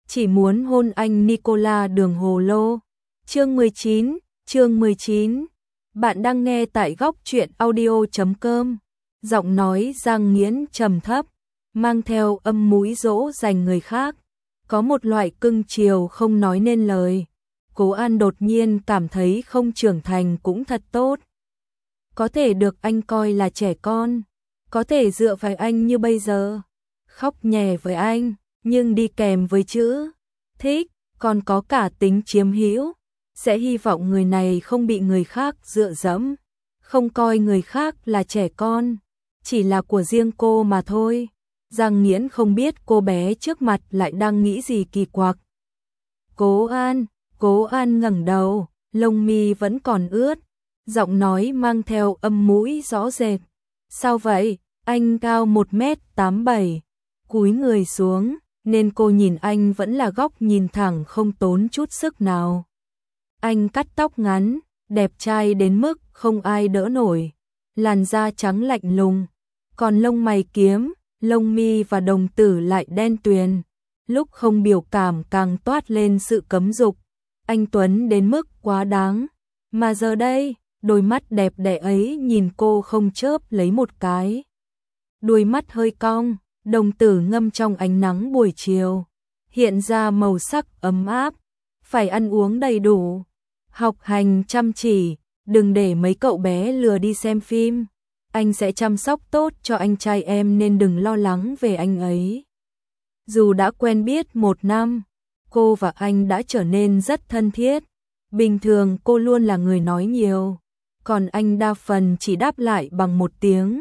chỉ muốn hôn anh Nicola đường hồ lô. Chương 19. Bạn đang nghe tại góc truyện audio.com. Giọng nói Giang Nghiễn trầm thấp, mang theo âm mũi dỗ dành người khác, có một loại cưng chiều không nói nên lời. Cố An đột nhiên cảm thấy không trưởng thành cũng thật tốt. Có thể được anh coi là trẻ con, có thể dựa vào anh như bây giờ, khóc nhè với anh, nhưng đi kèm với chữ thích, còn có cả tính chiếm hữu, sẽ hy vọng người này không bị người khác dựa dẫm, không coi người khác là trẻ con, chỉ là của riêng cô mà thôi. Giang Nghiễn không biết cô bé trước mặt lại đang nghĩ gì kỳ quặc. Cố An ngẩng đầu, lông mi vẫn còn ướt, giọng nói mang theo âm mũi rõ rệt. Sao vậy? Anh cao 1m87, cúi người xuống, nên cô nhìn anh vẫn là góc nhìn thẳng không tốn chút sức nào. Anh cắt tóc ngắn, đẹp trai đến mức không ai đỡ nổi, làn da trắng lạnh lùng, còn lông mày kiếm, lông mi và đồng tử lại đen tuyền, lúc không biểu cảm càng toát lên sự cấm dục. Anh tuấn đến mức quá đáng, mà giờ đây, đôi mắt đẹp đẽ ấy nhìn cô không chớp lấy một cái. Đuôi mắt hơi cong, đồng tử ngâm trong ánh nắng buổi chiều, hiện ra màu sắc ấm áp. Phải ăn uống đầy đủ, học hành chăm chỉ, đừng để mấy cậu bé lừa đi xem phim. Anh sẽ chăm sóc tốt cho anh trai em nên đừng lo lắng về anh ấy. Dù đã quen biết 1 năm, cô và anh đã trở nên rất thân thiết. Bình thường cô luôn là người nói nhiều, còn anh đa phần chỉ đáp lại bằng một tiếng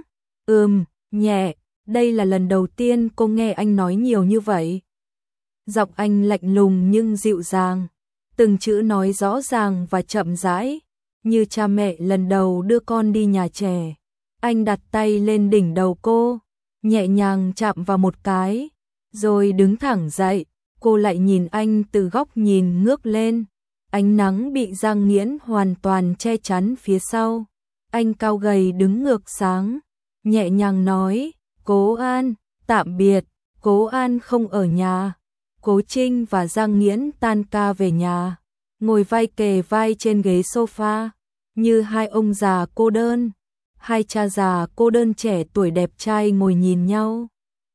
nhẹ. Đây là lần đầu tiên cô nghe anh nói nhiều như vậy. Giọng anh lạnh lùng nhưng dịu dàng, từng chữ nói rõ ràng và chậm rãi, như cha mẹ lần đầu đưa con đi nhà trẻ. Anh đặt tay lên đỉnh đầu cô, nhẹ nhàng chạm vào một cái, rồi đứng thẳng dậy. Cô lại nhìn anh từ góc nhìn ngước lên. Ánh nắng bị Giang Nghiễn hoàn toàn che chắn phía sau. Anh cao gầy đứng ngược sáng, nhẹ nhàng nói, Cố An, tạm biệt. Cố An không ở nhà. Cố Trinh và Giang Nghiễn tan ca về nhà, ngồi vai kề vai trên ghế sofa, như hai ông già cô đơn, hai cha già cô đơn trẻ tuổi đẹp trai ngồi nhìn nhau.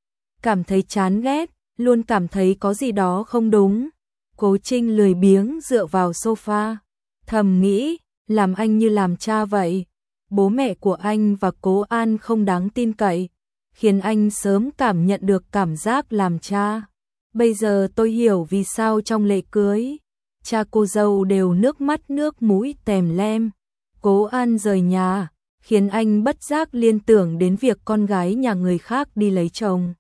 Cảm thấy chán ghét, luôn cảm thấy có gì đó không đúng. Cố Trinh lười biếng dựa vào sofa, thầm nghĩ, làm anh như làm cha vậy. Bố mẹ của anh và Cố An không đáng tin cậy, khiến anh sớm cảm nhận được cảm giác làm cha. Bây giờ tôi hiểu vì sao trong lễ cưới, cha cô dâu đều nước mắt nước mũi tèm lem. Cố An rời nhà, khiến anh bất giác liên tưởng đến việc con gái nhà người khác đi lấy chồng.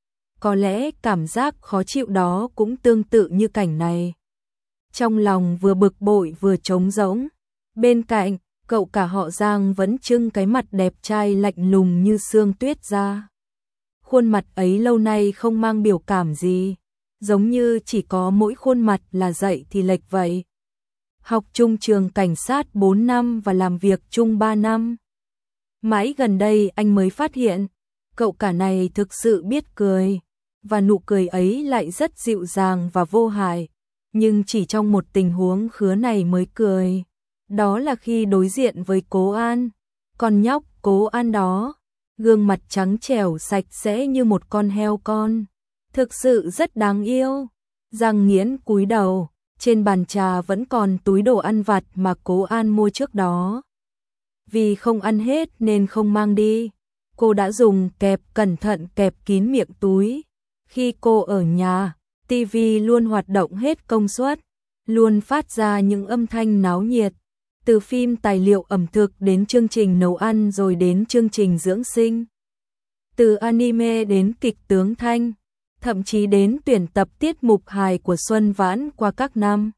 Có lẽ cảm giác khó chịu đó cũng tương tự như cảnh này. Trong lòng vừa bực bội vừa trống rỗng. Bên cạnh, cậu cả họ Giang vẫn trưng cái mặt đẹp trai lạnh lùng như sương tuyết ra. Khuôn mặt ấy lâu nay không mang biểu cảm gì, giống như chỉ có mỗi khuôn mặt là dậy thì lệch vậy. Học chung trường cảnh sát 4 năm và làm việc chung 3 năm. Mãi gần đây anh mới phát hiện, cậu cả này thực sự biết cười, và nụ cười ấy lại rất dịu dàng và vô hại. Nhưng chỉ trong một tình huống khứa này mới cười, đó là khi đối diện với Cố An. Con nhóc Cố An đó, gương mặt trắng trẻo sạch sẽ như một con heo con, thực sự rất đáng yêu. Giang Nghiễn cúi đầu, trên bàn trà vẫn còn túi đồ ăn vặt mà Cố An mua trước đó. Vì không ăn hết nên không mang đi, cô đã dùng kẹp cẩn thận kẹp kín miệng túi. Khi cô ở nhà, TV luôn hoạt động hết công suất, luôn phát ra những âm thanh náo nhiệt, từ phim tài liệu ẩm thực đến chương trình nấu ăn rồi đến chương trình dưỡng sinh. Từ anime đến kịch tướng thanh, thậm chí đến tuyển tập tiết mục hài của Xuân Vãn qua các năm.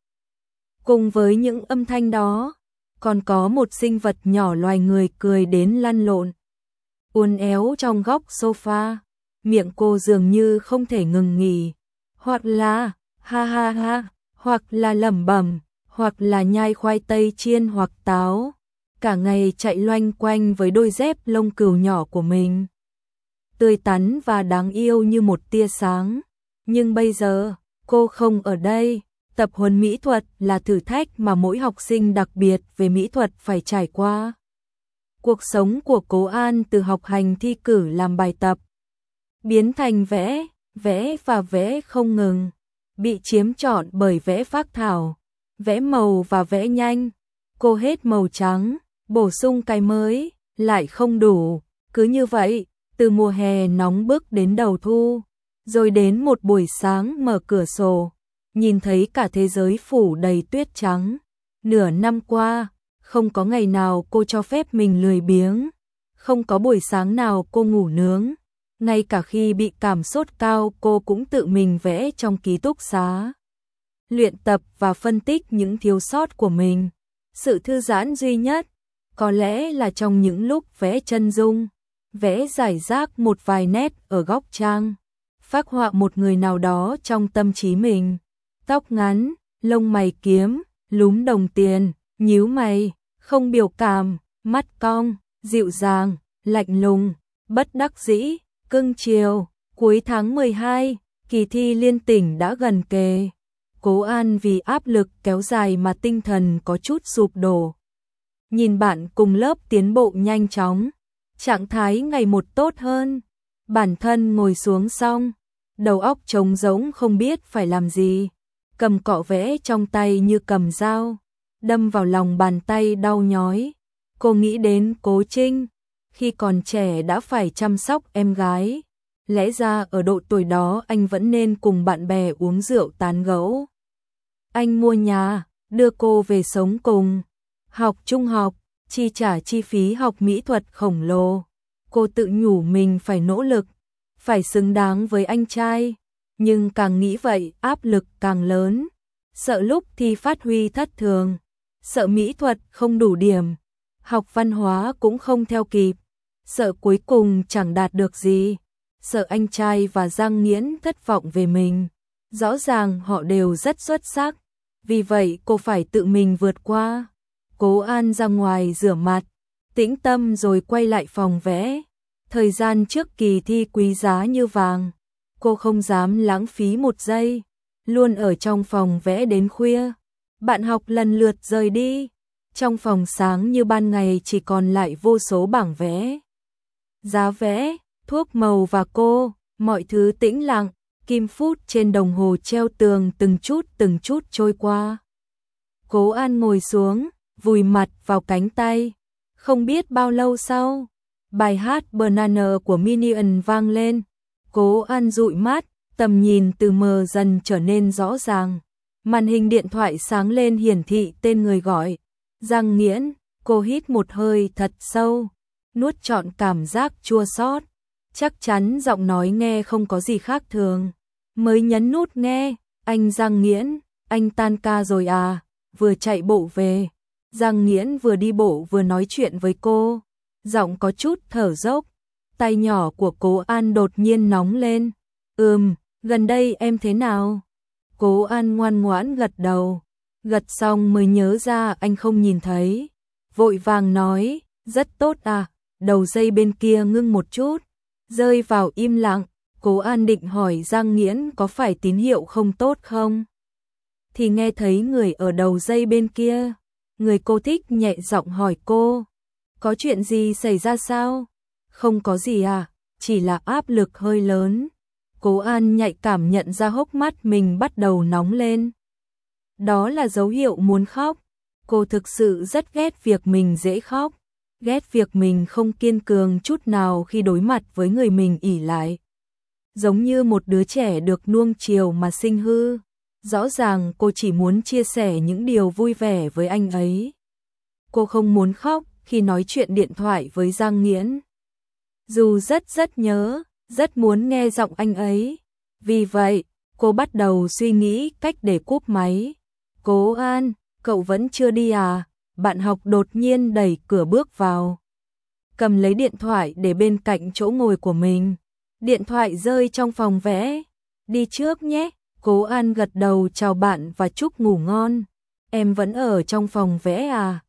Cùng với những âm thanh đó, còn có một sinh vật nhỏ loài người cười đến lăn lộn, uốn éo trong góc sofa. Miệng cô dường như không thể ngừng nghỉ, hoặc là ha ha ha, hoặc là lẩm bẩm, hoặc là nhai khoai tây chiên hoặc táo, cả ngày chạy loanh quanh với đôi dép lông cừu nhỏ của mình. Tươi tắn và đáng yêu như một tia sáng. Nhưng bây giờ, cô không ở đây. Tập huấn mỹ thuật là thử thách mà mỗi học sinh đặc biệt về mỹ thuật phải trải qua. Cuộc sống của Cố An từ học hành thi cử làm bài tập, biến thành vẽ, vẽ và vẽ không ngừng, bị chiếm trọn bởi vẽ phác thảo, vẽ màu và vẽ nhanh. Cô hết màu trắng, bổ sung cái mới, lại không đủ. Cứ như vậy, từ mùa hè nóng bức đến đầu thu, rồi đến một buổi sáng mở cửa sổ, nhìn thấy cả thế giới phủ đầy tuyết trắng. Nửa năm qua, không có ngày nào cô cho phép mình lười biếng, không có buổi sáng nào cô ngủ nướng. Ngay cả khi bị cảm sốt cao cô cũng tự mình vẽ trong ký túc xá, luyện tập và phân tích những thiếu sót của mình. Sự thư giãn duy nhất có lẽ là trong những lúc vẽ chân dung, vẽ rải rác một vài nét ở góc trang, phác họa một người nào đó trong tâm trí mình. Tóc ngắn, lông mày kiếm, lúm đồng tiền, nhíu mày, không biểu cảm, mắt cong, dịu dàng, lạnh lùng, bất đắc dĩ, cưng chiều. Cuối tháng 12, kỳ thi liên tỉnh đã gần kề. Cố An vì áp lực kéo dài mà tinh thần có chút sụp đổ. Nhìn bạn cùng lớp tiến bộ nhanh chóng, trạng thái ngày một tốt hơn. Bản thân ngồi xuống xong, đầu óc trống rỗng không biết phải làm gì. Cầm cọ vẽ trong tay như cầm dao, đâm vào lòng bàn tay đau nhói. Cô nghĩ đến Cố Trinh, khi còn trẻ đã phải chăm sóc em gái. Lẽ ra ở độ tuổi đó anh vẫn nên cùng bạn bè uống rượu tán gẫu. Anh mua nhà, đưa cô về sống cùng, học trung học, chi trả chi phí học mỹ thuật khổng lồ. Cô tự nhủ mình phải nỗ lực, phải xứng đáng với anh trai. Nhưng càng nghĩ vậy áp lực càng lớn. Sợ lúc thi phát huy thất thường, sợ mỹ thuật không đủ điểm, học văn hóa cũng không theo kịp, sợ cuối cùng chẳng đạt được gì, sợ anh trai và Giang Nghiễn thất vọng về mình. Rõ ràng họ đều rất xuất sắc, vì vậy cô phải tự mình vượt qua. Cố An ra ngoài rửa mặt, tĩnh tâm rồi quay lại phòng vẽ. Thời gian trước kỳ thi quý giá như vàng, cô không dám lãng phí một giây, luôn ở trong phòng vẽ đến khuya. Bạn học lần lượt rời đi, trong phòng sáng như ban ngày chỉ còn lại vô số bảng vẽ, giá vẽ, thuốc màu và cô. Mọi thứ tĩnh lặng, kim phút trên đồng hồ treo tường từng chút trôi qua. Cố An ngồi xuống, vùi mặt vào cánh tay. Không biết bao lâu sau, bài hát Banana của Minion vang lên. Cố An dụi mắt, tầm nhìn từ mờ dần trở nên rõ ràng. Màn hình điện thoại sáng lên hiển thị tên người gọi. Giang Nghiễn. Cô hít một hơi thật sâu, nuốt trọn cảm giác chua xót. Chắc chắn giọng nói nghe không có gì khác thường. Mới nhấn nút nghe. Anh Giang Nghiễn, anh tan ca rồi à? Vừa chạy bộ về. Giang Nghiễn vừa đi bộ vừa nói chuyện với cô, giọng có chút thở dốc. Tay nhỏ của Cố An đột nhiên nóng lên. Gần đây em thế nào? Cố An ngoan ngoãn gật đầu. Gật xong mới nhớ ra anh không nhìn thấy. Vội vàng nói, rất tốt à. Đầu dây bên kia ngưng một chút, rơi vào im lặng. Cố An định hỏi Giang Nghiễn có phải tín hiệu không tốt không? Thì nghe thấy người ở đầu dây bên kia. Người cô thích nhẹ giọng hỏi cô, có chuyện gì xảy ra sao? Không có gì à, chỉ là áp lực hơi lớn. Cố An nhạy cảm nhận ra hốc mắt mình bắt đầu nóng lên. Đó là dấu hiệu muốn khóc. Cô thực sự rất ghét việc mình dễ khóc, ghét việc mình không kiên cường chút nào khi đối mặt với người mình ỷ lại. Giống như một đứa trẻ được nuông chiều mà sinh hư. Rõ ràng cô chỉ muốn chia sẻ những điều vui vẻ với anh ấy. Cô không muốn khóc khi nói chuyện điện thoại với Giang Nghiễn. Dù rất nhớ, rất muốn nghe giọng anh ấy. Vì vậy, cô bắt đầu suy nghĩ cách để cúp máy. Cố An, cậu vẫn chưa đi à? Bạn học đột nhiên đẩy cửa bước vào, cầm lấy điện thoại để bên cạnh chỗ ngồi của mình. Điện thoại rơi trong phòng vẽ. Đi trước nhé. Cố An gật đầu chào bạn và chúc ngủ ngon. Em vẫn ở trong phòng vẽ à?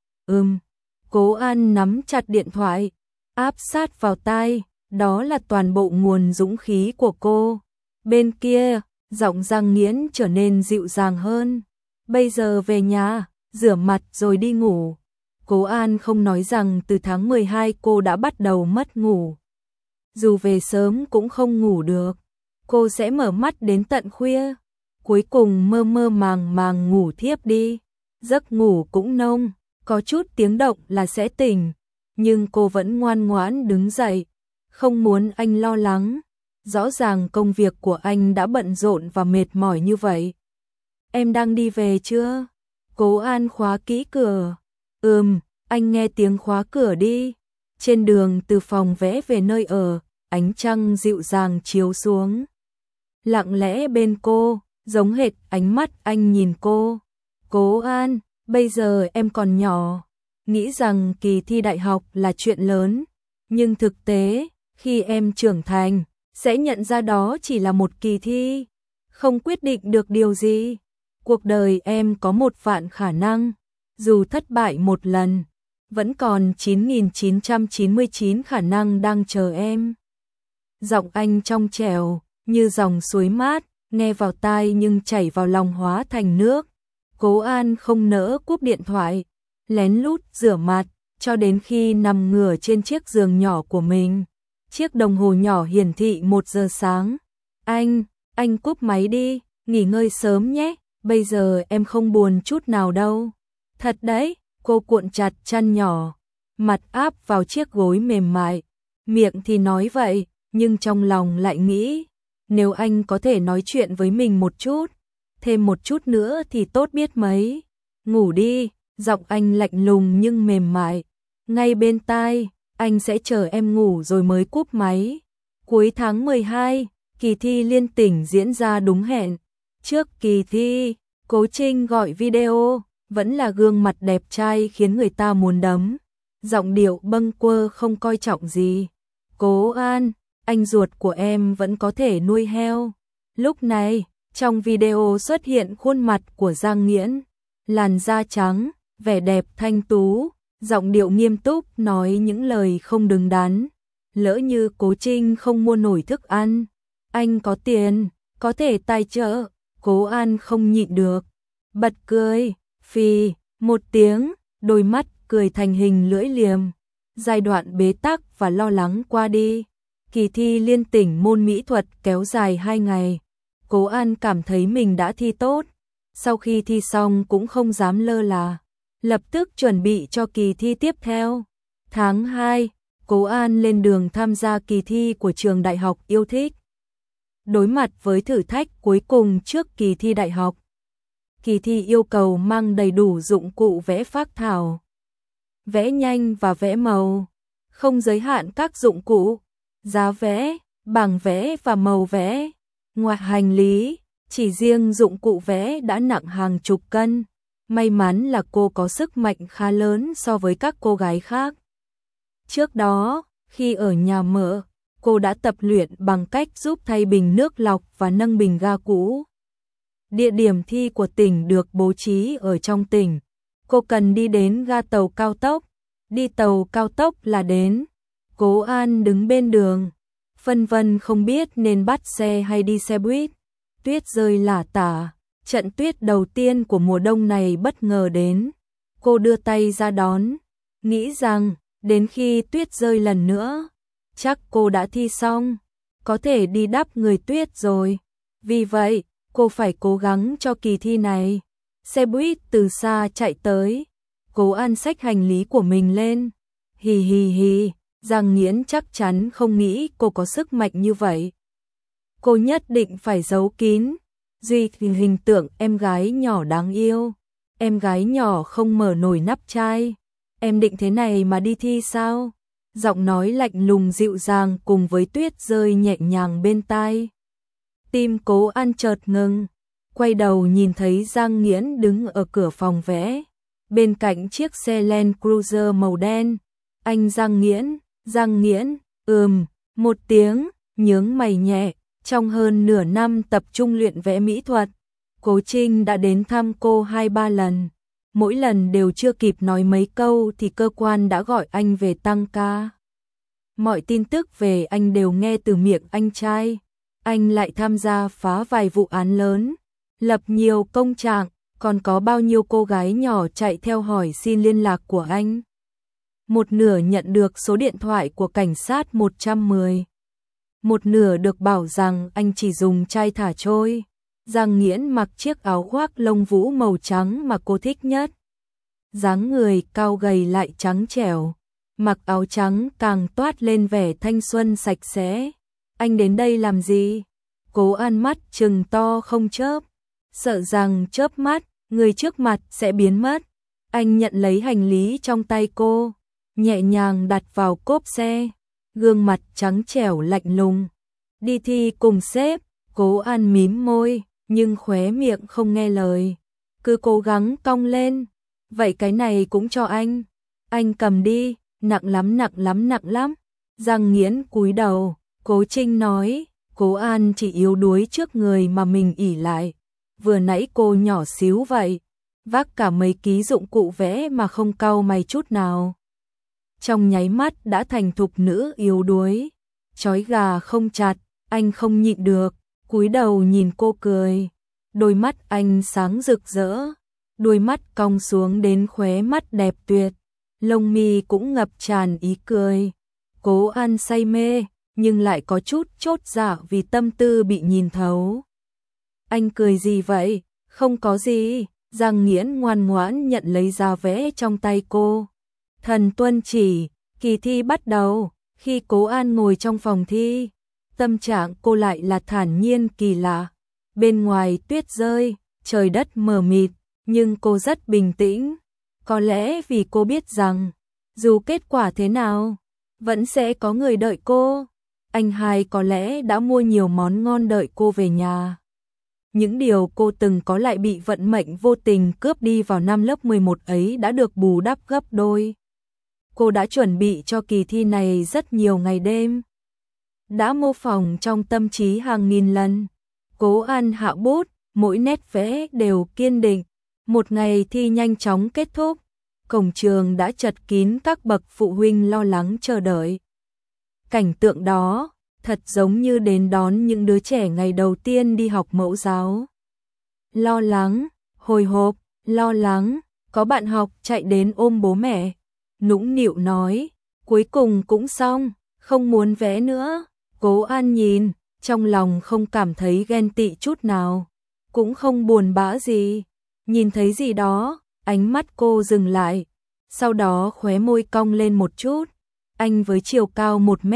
Cố An nắm chặt điện thoại, áp sát vào tai. Đó là toàn bộ nguồn dũng khí của cô. Bên kia, Giọng Giang Nghiễn trở nên dịu dàng hơn. Bây giờ về nhà, rửa mặt rồi đi ngủ. Cố An không nói rằng từ tháng 12 cô đã bắt đầu mất ngủ. Dù về sớm cũng không ngủ được. Cô sẽ mở mắt đến tận khuya. Cuối cùng mơ mơ màng màng ngủ thiếp đi. Giấc ngủ cũng nông, có chút tiếng động là sẽ tỉnh. Nhưng cô vẫn ngoan ngoãn đứng dậy. Không muốn anh lo lắng. Rõ ràng công việc của anh đã bận rộn và mệt mỏi như vậy. Em đang đi về chưa? Cố An khóa kỹ cửa. Anh nghe tiếng khóa cửa đi. Trên đường từ phòng vẽ về nơi ở, ánh trăng dịu dàng chiếu xuống. Lặng lẽ bên cô, giống hệt ánh mắt anh nhìn cô. Cố An, bây giờ em còn nhỏ. Nghĩ rằng kỳ thi đại học là chuyện lớn. Nhưng thực tế, khi em trưởng thành, sẽ nhận ra đó chỉ là một kỳ thi. Không quyết định được điều gì. Cuộc đời em có 1.000.000 khả năng. Dù thất bại một lần, vẫn còn 9.999 khả năng đang chờ em. Giọng anh trong trẻo, như dòng suối mát, nghe vào tai nhưng chảy vào lòng hóa thành nước. Cố An không nỡ cúp điện thoại, lén lút rửa mặt, cho đến khi nằm ngửa trên chiếc giường nhỏ của mình. Chiếc đồng hồ nhỏ hiển thị 1 giờ sáng. Anh cúp máy đi, nghỉ ngơi sớm nhé, bây giờ em không buồn chút nào đâu. Thật đấy, cô cuộn chặt chăn nhỏ, mặt áp vào chiếc gối mềm mại. Miệng thì nói vậy, nhưng trong lòng lại nghĩ, nếu anh có thể nói chuyện với mình một chút, thêm một chút nữa thì tốt biết mấy. Ngủ đi, giọng anh lạnh lùng nhưng mềm mại. Ngay bên tai, anh sẽ chờ em ngủ rồi mới cúp máy. Cuối tháng 12, kỳ thi liên tỉnh diễn ra đúng hẹn. Trước kỳ thi, Cố Trinh gọi video, vẫn là gương mặt đẹp trai khiến người ta muốn đấm. Giọng điệu bâng quơ không coi trọng gì. Cố An, anh ruột của em vẫn có thể nuôi heo. Lúc này, trong video xuất hiện khuôn mặt của Giang Nghiễn. Làn da trắng, vẻ đẹp thanh tú, giọng điệu nghiêm túc nói những lời không đứng đắn. Lỡ như Cố Trinh không mua nổi thức ăn, anh có tiền, có thể tài trợ. Cố An không nhịn được, bật cười, phì, một tiếng, đôi mắt cười thành hình lưỡi liềm. Giai đoạn bế tắc và lo lắng qua đi. Kỳ thi liên tỉnh môn mỹ thuật kéo dài 2 ngày. Cố An cảm thấy mình đã thi tốt. Sau khi thi xong cũng không dám lơ là, lập tức chuẩn bị cho kỳ thi tiếp theo. Tháng 2, Cố An lên đường tham gia kỳ thi của trường đại học yêu thích. Đối mặt với thử thách cuối cùng trước kỳ thi đại học. Kỳ thi yêu cầu mang đầy đủ dụng cụ vẽ phác thảo, vẽ nhanh và vẽ màu, không giới hạn các dụng cụ, giá vẽ, bảng vẽ và màu vẽ. Ngoài hành lý, chỉ riêng dụng cụ vẽ đã nặng hàng chục cân. May mắn là cô có sức mạnh khá lớn so với các cô gái khác. Trước đó, khi ở nhà mợ, cô đã tập luyện bằng cách giúp thay bình nước lọc và nâng bình ga cũ. Địa điểm thi của tỉnh được bố trí ở trong tỉnh. Cô cần đi đến ga tàu cao tốc. Đi tàu cao tốc là đến. Cố An đứng bên đường, phân vân không biết nên bắt xe hay đi xe buýt. Tuyết rơi lả tả. Trận tuyết đầu tiên của mùa đông này bất ngờ đến. Cô đưa tay ra đón, nghĩ rằng đến khi tuyết rơi lần nữa, chắc cô đã thi xong, có thể đi đắp người tuyết rồi. Vì vậy, cô phải cố gắng cho kỳ thi này. Xe buýt từ xa chạy tới. Cố An xách hành lý của mình lên. Hì hì hì, Giang Nghiễn chắc chắn không nghĩ cô có sức mạnh như vậy. Cô nhất định phải giấu kín. Duy hình tượng em gái nhỏ đáng yêu. Em gái nhỏ không mở nổi nắp chai. Em định thế này mà đi thi sao? Giọng nói lạnh lùng dịu dàng cùng với tuyết rơi nhẹ nhàng bên tai. Tim Cố An chợt ngừng. Quay đầu nhìn thấy Giang Nghiễn đứng ở cửa phòng vẽ. Bên cạnh chiếc xe Land Cruiser màu đen. Anh Giang Nghiễn, một tiếng, nhướng mày nhẹ. Trong hơn nửa năm tập trung luyện vẽ mỹ thuật, Cố Trinh đã đến thăm cô 2-3 lần. Mỗi lần đều chưa kịp nói mấy câu thì cơ quan đã gọi anh về tăng ca. Mọi tin tức về anh đều nghe từ miệng anh trai. anh lại tham gia phá vài vụ án lớn, lập nhiều công trạng, còn có bao nhiêu cô gái nhỏ chạy theo hỏi xin liên lạc của anh. Một nửa nhận được số điện thoại của cảnh sát 110. Một nửa được bảo rằng anh chỉ dùng chai thả trôi. Giang Nghiễn mặc chiếc áo khoác lông vũ màu trắng mà cô thích nhất. Dáng người cao gầy lại trắng trẻo, mặc áo trắng càng toát lên vẻ thanh xuân sạch sẽ. Anh đến đây làm gì? Cố An mắt trừng to không chớp, sợ rằng chớp mắt, người trước mặt sẽ biến mất. Anh nhận lấy hành lý trong tay cô, nhẹ nhàng đặt vào cốp xe, gương mặt trắng trẻo lạnh lùng. Đi thi cùng sếp. Cố An mím môi, nhưng khóe miệng không nghe lời, cứ cố gắng cong lên. Vậy cái này cũng cho anh cầm đi, nặng lắm nặng lắm nặng lắm. Giang Nghiễn cúi đầu, Cố Trinh nói, Cố An chỉ yếu đuối trước người mà mình ỷ lại. Vừa nãy cô nhỏ xíu vậy, vác cả mấy ký dụng cụ vẽ mà không cau mày chút nào. Trong nháy mắt đã thành thục nữ yếu đuối, trói gà không chặt, anh không nhịn được, cúi đầu nhìn cô cười. Đôi mắt anh sáng rực rỡ, đôi mắt cong xuống đến khóe mắt đẹp tuyệt, lông mi cũng ngập tràn ý cười. Cố An say mê, nhưng lại có chút chốt dạ vì tâm tư bị nhìn thấu. Anh cười gì vậy? Không có gì. Giang Nghiễn ngoan ngoãn nhận lấy giá vẽ trong tay cô. Thần tuân chỉ, kỳ thi bắt đầu. Khi Cố An ngồi trong phòng thi, tâm trạng cô lại là thản nhiên kỳ lạ. Bên ngoài tuyết rơi, trời đất mờ mịt, nhưng cô rất bình tĩnh. Có lẽ vì cô biết rằng, dù kết quả thế nào, vẫn sẽ có người đợi cô. Anh hai có lẽ đã mua nhiều món ngon đợi cô về nhà. Những điều cô từng có lại bị vận mệnh vô tình cướp đi vào năm lớp 11 ấy đã được bù đắp gấp đôi. Cô đã chuẩn bị cho kỳ thi này rất nhiều ngày đêm, đã mô phỏng trong tâm trí hàng nghìn lần. Cố An hạ bút, mỗi nét vẽ đều kiên định. Một ngày thi nhanh chóng kết thúc, cổng trường đã chật kín các bậc phụ huynh lo lắng chờ đợi. Cảnh tượng đó thật giống như đến đón những đứa trẻ ngày đầu tiên đi học mẫu giáo. Lo lắng, hồi hộp, lo lắng, có bạn học chạy đến ôm bố mẹ, nũng nịu nói, cuối cùng cũng xong, không muốn vẽ nữa. Cố An nhìn, trong lòng không cảm thấy ghen tị chút nào, cũng không buồn bã gì. Nhìn thấy gì đó, ánh mắt cô dừng lại, sau đó khóe môi cong lên một chút. Anh với chiều cao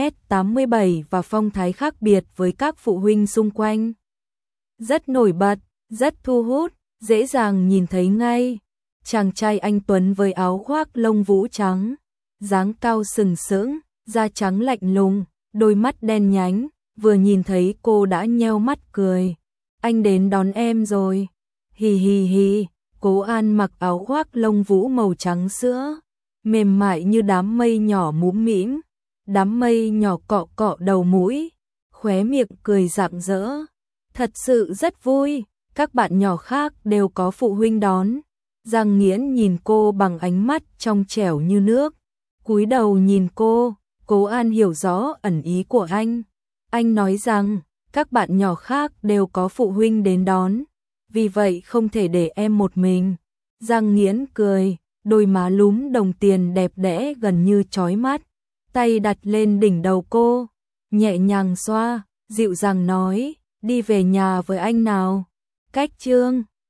1m87 và phong thái khác biệt với các phụ huynh xung quanh. Rất nổi bật, rất thu hút, dễ dàng nhìn thấy ngay. Chàng trai anh tuấn với áo khoác lông vũ trắng, dáng cao sừng sững, da trắng lạnh lùng, đôi mắt đen nhánh, vừa nhìn thấy cô đã nheo mắt cười. Anh đến đón em rồi. Hì hì hì. Cố An mặc áo khoác lông vũ màu trắng sữa, mềm mại như đám mây nhỏ múm mĩm, đám mây nhỏ cọ cọ đầu mũi, khóe miệng cười rạng rỡ. Thật sự rất vui, các bạn nhỏ khác đều có phụ huynh đón. Giang Nghiễn nhìn cô bằng ánh mắt trong trẻo như nước, cúi đầu nhìn cô. Cố An hiểu rõ ẩn ý của anh. Anh nói rằng, các bạn nhỏ khác đều có phụ huynh đến đón, vì vậy không thể để em một mình. Giang Nghiễn cười, đôi má lúm đồng tiền đẹp đẽ gần như chói mắt, tay đặt lên đỉnh đầu cô, nhẹ nhàng xoa, dịu dàng nói, đi về nhà với anh nào. Cách chương